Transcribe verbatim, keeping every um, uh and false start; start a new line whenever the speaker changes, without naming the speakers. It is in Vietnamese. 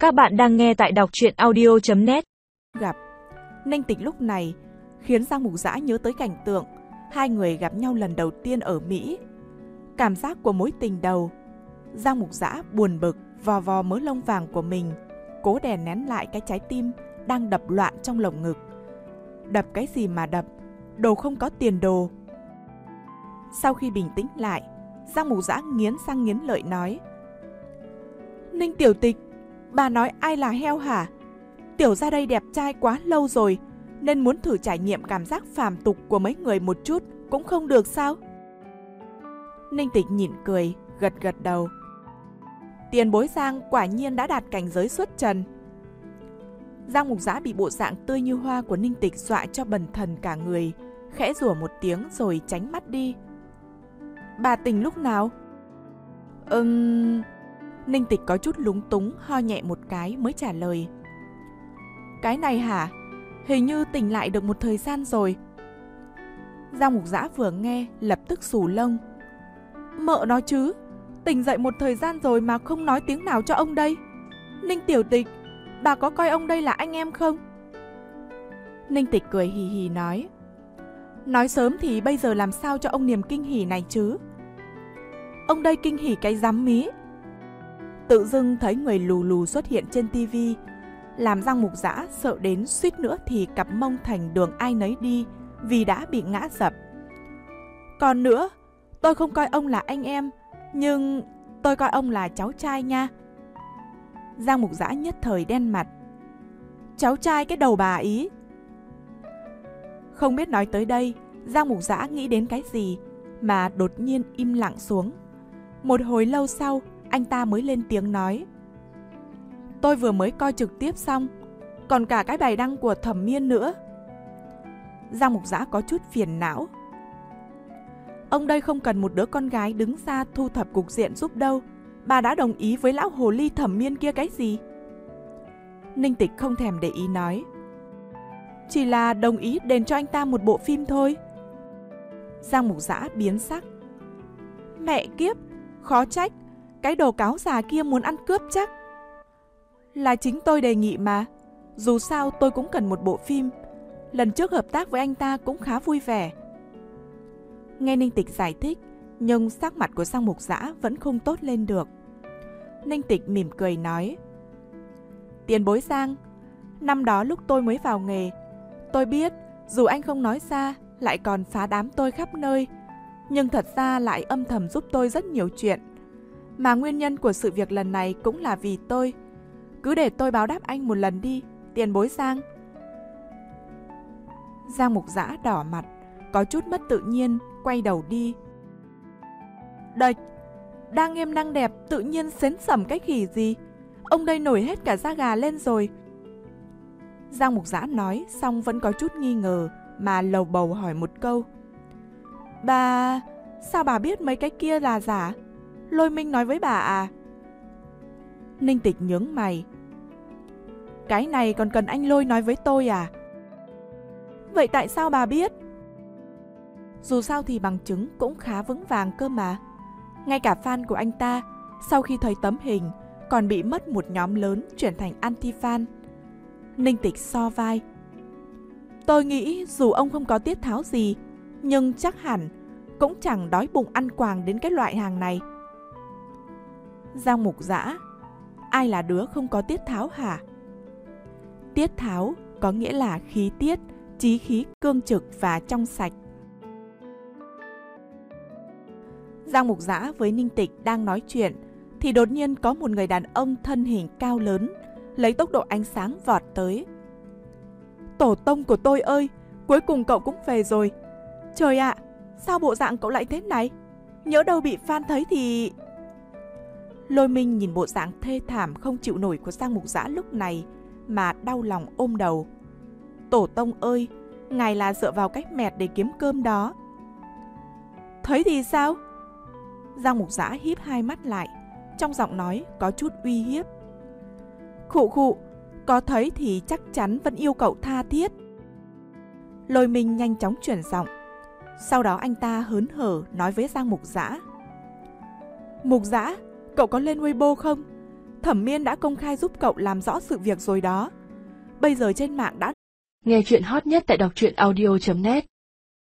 Các bạn đang nghe tại đọc truyện audio chấm net.
Gặp Ninh Tịch lúc này khiến Giang Mục Dã nhớ tới cảnh tượng hai người gặp nhau lần đầu tiên ở Mỹ. Cảm giác của mối tình đầu. Giang Mục Dã buồn bực vò vò mớ lông vàng của mình, cố đè nén lại cái trái tim đang đập loạn trong lồng ngực. Đập cái gì mà đập, đồ không có tiền đồ. Sau khi bình tĩnh lại, Giang Mục Dã nghiến răng nghiến lợi nói: Ninh Tiểu Tịch, bà nói ai là heo hả? Tiểu ra đây đẹp trai quá lâu rồi, nên muốn thử trải nghiệm cảm giác phàm tục của mấy người một chút cũng không được sao? Ninh Tịch nhịn cười, gật gật đầu. Tiền bối Giang quả nhiên đã đạt cảnh giới xuất trần. Giang Mục Dã bị bộ dạng tươi như hoa của Ninh Tịch dọa cho bần thần cả người, khẽ rủa một tiếng rồi tránh mắt đi. Bà tỉnh lúc nào? Ừm... Ninh Tịch có chút lúng túng, ho nhẹ một cái mới trả lời. Cái này hả? Hình như tỉnh lại được một thời gian rồi. Giang Mục Dã vừa nghe lập tức xù lông. Mợ nói chứ, tỉnh dậy một thời gian rồi mà không nói tiếng nào cho ông đây. Ninh Tiểu Tịch, bà có coi ông đây là anh em không? Ninh Tịch cười hì hì nói. Nói sớm thì bây giờ làm sao cho ông niềm kinh hỉ này chứ? Ông đây kinh hỉ cái rắm mí. Tự dưng thấy người lù lù xuất hiện trên tivi, làm Giang Mục Dã sợ đến suýt nữa thì cặp mông thành đường ai nấy đi vì đã bị ngã sập. Còn nữa, tôi không coi ông là anh em, nhưng tôi coi ông là cháu trai nha. Giang Mục Dã nhất thời đen mặt. Cháu trai cái đầu bà ý. Không biết nói tới đây, Giang Mục Dã nghĩ đến cái gì mà đột nhiên im lặng xuống. Một hồi lâu sau, anh ta mới lên tiếng nói. Tôi vừa mới coi trực tiếp xong, còn cả cái bài đăng của Thẩm Miên nữa. Giang Mục Dã có chút phiền não. Ông đây không cần một đứa con gái đứng ra thu thập cục diện giúp đâu. Bà đã đồng ý với lão hồ ly Thẩm Miên kia cái gì? Ninh Tịch không thèm để ý nói. Chỉ là đồng ý đền cho anh ta một bộ phim thôi. Giang Mục Dã biến sắc. Mẹ kiếp, khó trách, cái đồ cáo già kia muốn ăn cướp chắc. Là chính tôi đề nghị mà. Dù sao tôi cũng cần một bộ phim. Lần trước hợp tác với anh ta cũng khá vui vẻ. Nghe Ninh Tịch giải thích, nhưng sắc mặt của Giang Mục Dã vẫn không tốt lên được. Ninh Tịch mỉm cười nói. Tiền bối Giang, năm đó lúc tôi mới vào nghề, tôi biết dù anh không nói ra lại còn phá đám tôi khắp nơi, nhưng thật ra lại âm thầm giúp tôi rất nhiều chuyện. Mà nguyên nhân của sự việc lần này cũng là vì tôi. Cứ để tôi báo đáp anh một lần đi, tiền bối Giang. Giang Mục Dã đỏ mặt, có chút mất tự nhiên, quay đầu đi. Đệch, đang nghiêm đang đẹp, tự nhiên xến xẩm cái khỉ gì? Ông đây nổi hết cả da gà lên rồi. Giang Mục Dã nói xong vẫn có chút nghi ngờ, mà lầu bầu hỏi một câu. Bà, sao bà biết mấy cái kia là giả? Lôi Minh nói với bà à? Ninh Tịch nhướng mày. Cái này còn cần anh Lôi nói với tôi à? Vậy tại sao bà biết? Dù sao thì bằng chứng cũng khá vững vàng cơ mà. Ngay cả fan của anh ta, sau khi thấy tấm hình, còn bị mất một nhóm lớn chuyển thành anti-fan. Ninh Tịch so vai. Tôi nghĩ dù ông không có tiết tháo gì, nhưng chắc hẳn cũng chẳng đói bụng ăn quàng đến cái loại hàng này. Giang Mục Dã, ai là đứa không có tiết tháo hả? Tiết tháo có nghĩa là khí tiết, chí khí cương trực và trong sạch. Giang Mục Dã với Ninh Tịch đang nói chuyện, thì đột nhiên có một người đàn ông thân hình cao lớn, lấy tốc độ ánh sáng vọt tới. Tổ tông của tôi ơi, cuối cùng cậu cũng về rồi. Trời ạ, sao bộ dạng cậu lại thế này? Nhỡ đâu bị fan thấy thì... Lôi Minh nhìn bộ dạng thê thảm không chịu nổi của Giang Mục Dã lúc này mà đau lòng ôm đầu. Tổ tông ơi, ngài là dựa vào cách mẹt để kiếm cơm đó. Thấy thì sao? Giang Mục Dã híp hai mắt lại, trong giọng nói có chút uy hiếp. Khụ khụ, có thấy thì chắc chắn vẫn yêu cậu tha thiết. Lôi Minh nhanh chóng chuyển giọng. Sau đó anh ta hớn hở nói với Giang Mục Dã. Mục Dã, cậu có lên Weibo không? Thẩm Miên đã công khai giúp cậu làm rõ sự việc rồi đó. Bây giờ trên mạng đã...
Nghe chuyện hot nhất tại đọc truyện audio chấm net